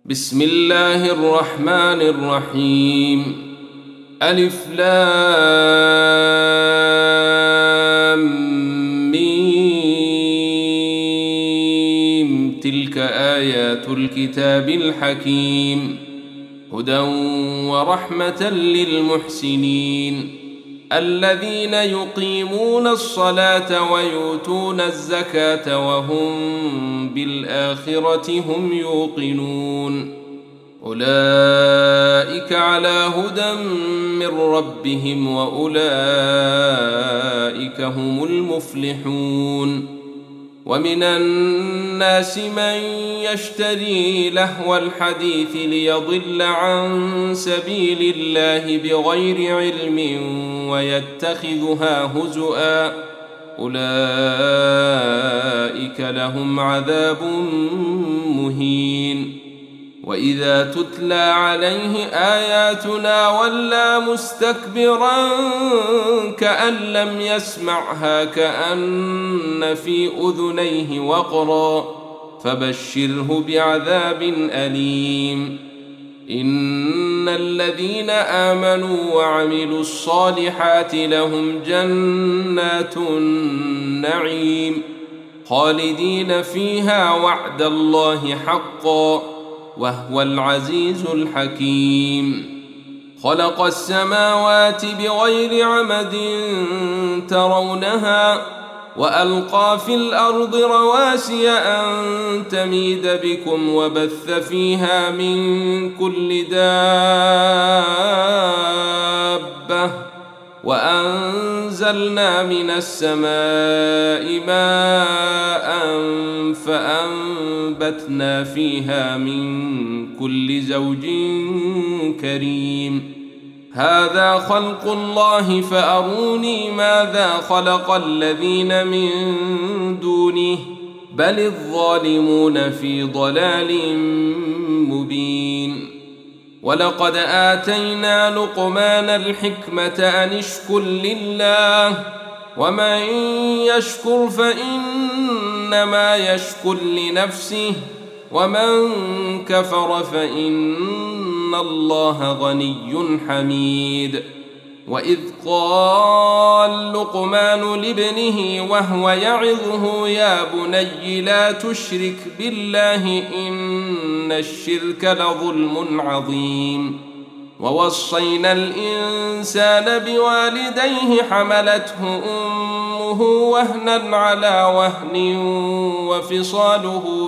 بسم الله الرحمن الرحيم. ألف لام ميم. تلك آيات الكتاب الحكيم، هدى ورحمة للمحسنين الذين يقيمون الصلاة ويؤتون الزكاة وهم بالآخرة هم يوقنون. أولئك على هدى من ربهم وأولئك هم المفلحون. ومن الناس من يشتري لهو الحديث ليضل عن سبيل الله بغير علم ويتخذها هزؤا، أولئك لهم عذاب مهين. وإذا تتلى عليه آياتنا ولى مستكبرا كأن لم يسمعها كأن في أذنيه وقرا، فبشره بعذاب أليم. إن الذين آمنوا وعملوا الصالحات لهم جنات النعيم خالدين فيها وعد الله حقا وهو العزيز الحكيم. خلق السماوات بغير عمد ترونها وألقى في الأرض رواسي أن تميد بكم وبث فيها من كل دابة وأنزلنا من السماء ماء فأنبتنا فيها من كل زوج كريم. هذا خلق الله فأروني ماذا خلق الذين من دونه بل الظالمون في ضلال مبين. ولقد آتينا لقمان الحكمة أن اشكر لله ومن يشكر فإنما يشكر لنفسه ومن كفر فإن الله غني حميد. وإذ قال لقمان لابنه وهو يعظه يا بني لا تشرك بالله إن الشرك لظلم عظيم. ووصينا الإنسان بوالديه حملته أمه وهنا على وهن وفصاله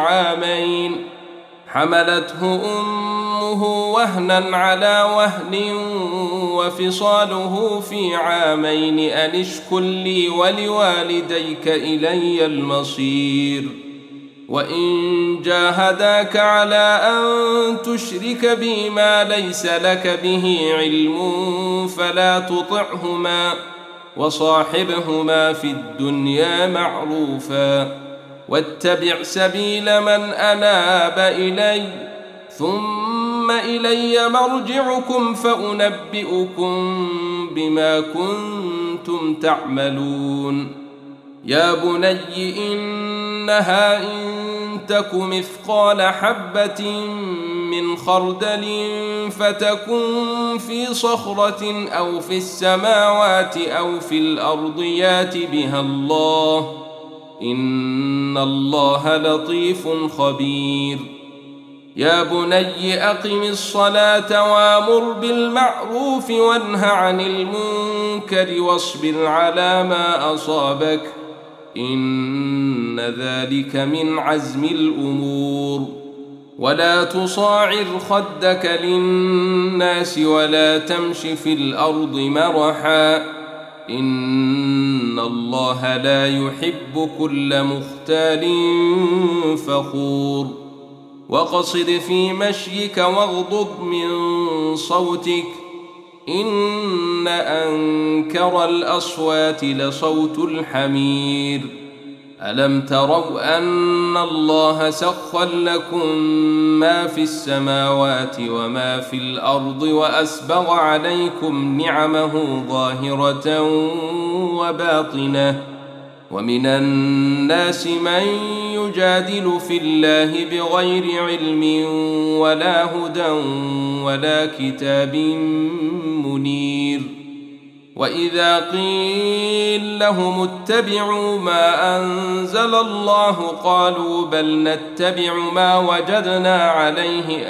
في عامين أن اشكر لي ولوالديك إلي المصير. وإن جاهداك على أن تشرك بي ما ليس لك به علم فلا تطعهما وصاحبهما في الدنيا معروفا واتبع سبيل من أناب إلي ثم إلي مرجعكم فأنبئكم بما كنتم تعملون. يا بني إنها إن تك مثقال حبة من خردل فتكن في صخرة أو في السماوات أو في الأرض يات بها الله إن الله لطيف خبير. يا بني أقم الصلاة وامر بالمعروف وانه عن المنكر واصبر على ما أصابك إن ذلك من عزم الأمور. ولا تصاعر خدك للناس ولا تمش في الأرض مرحا إن الله لا يحب كل مختال فخور. وقصد في مشيك واغضض من صوتك إن أنكر الأصوات لصوت الحمير. ألم تروا أن الله سخر لكم ما في السماوات وما في الأرض وأسبغ عليكم نعمه ظاهرة وباطنة ومن الناس من يجادل في الله بغير علم ولا هدى ولا كتاب منير. وإذا قيل لهم اتبعوا ما أنزل الله قالوا بل نتبع ما وجدنا عليه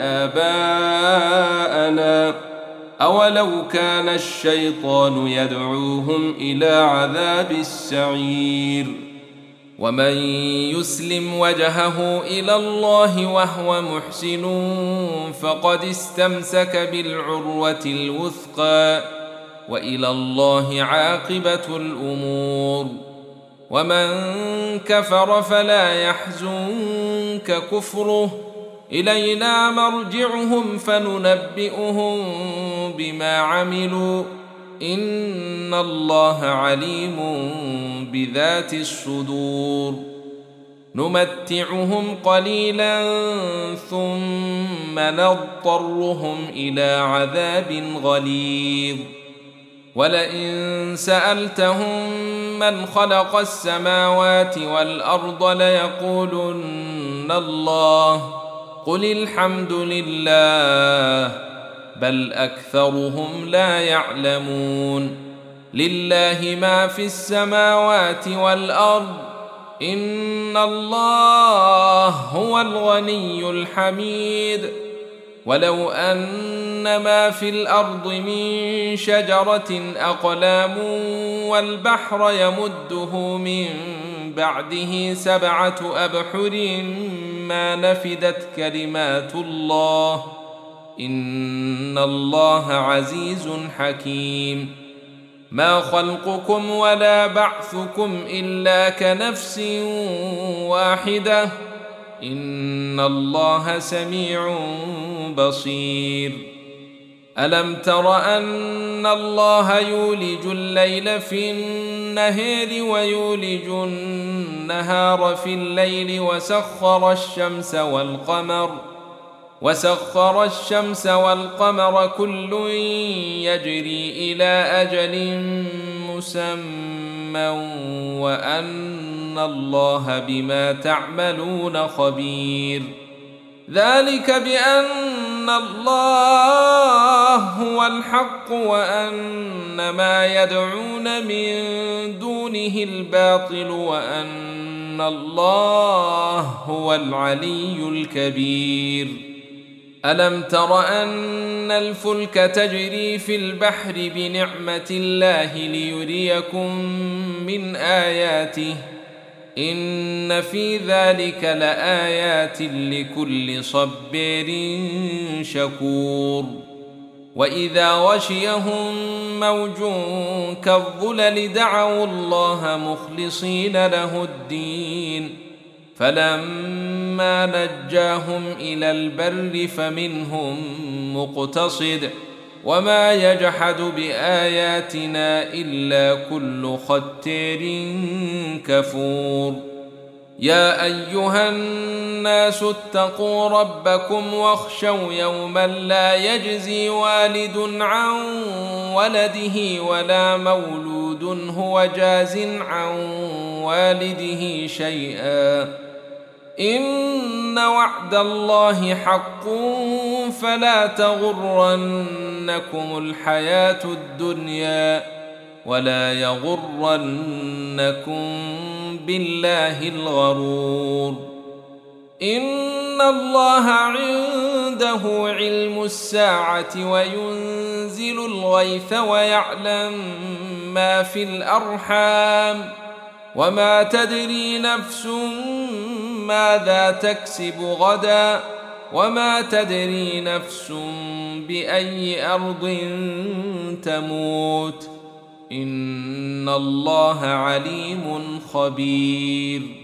آباءنا أولو كان الشيطان يدعوهم إلى عذاب السعير. ومن يسلم وجهه إلى الله وهو محسن فقد استمسك بالعروة الوثقى وإلى الله عاقبة الأمور. ومن كفر فلا يحزنك كفره إلينا مرجعهم فننبئهم بما عملوا إن الله عليم بذات الصدور. نمتعهم قليلا ثم نضطرهم إلى عذاب غليظ. ولئن سألتهم من خلق السماوات والأرض ليقولن الله قل الحمد لله بل أكثرهم لا يعلمون. لله ما في السماوات والأرض إن الله هو الغني الحميد. ولو أن ما في الأرض من شجرة أقلام والبحر يمده من بعده 7 أبحر ما نفدت كلمات الله إن الله عزيز حكيم. ما خلقكم ولا بعثكم إلا كنفس واحدة إن الله سميع بصير. ألم تر أن الله يولج الليل في النهار ويولج النهار في الليل وسخر الشمس والقمر كل يجري إلى أجل مسمى وأن الله بما تعملون خبير. ذلك بأن الله هو الحق وأن ما يدعون من دونه الباطل وأن الله هو العلي الكبير. ألم تر أن الفلك تجري في البحر بنعمة الله ليريكم من آياته إن في ذلك لآيات لكل صبار شكور. وإذا غشيهم موج كالظلل دعوا الله مخلصين له الدين فلما نجاهم إلى البر فمنهم مقتصد وما يجحد بآياتنا إلا كل ختار كفور. يا أيها الناس اتقوا ربكم واخشوا يوما لا يجزي والد عن ولده ولا مولود هو جاز عن والده شيئا إن وعد الله حق فلا تغرنكم الحياة الدنيا ولا يغرنكم بالله الغرور. إن الله عنده علم الساعة وينزل الغيث ويعلم ما في الأرحام وما تدري نفس ماذا تكسب غدا وما تدري نفس بأي أرض تموت إن الله عليم خبير.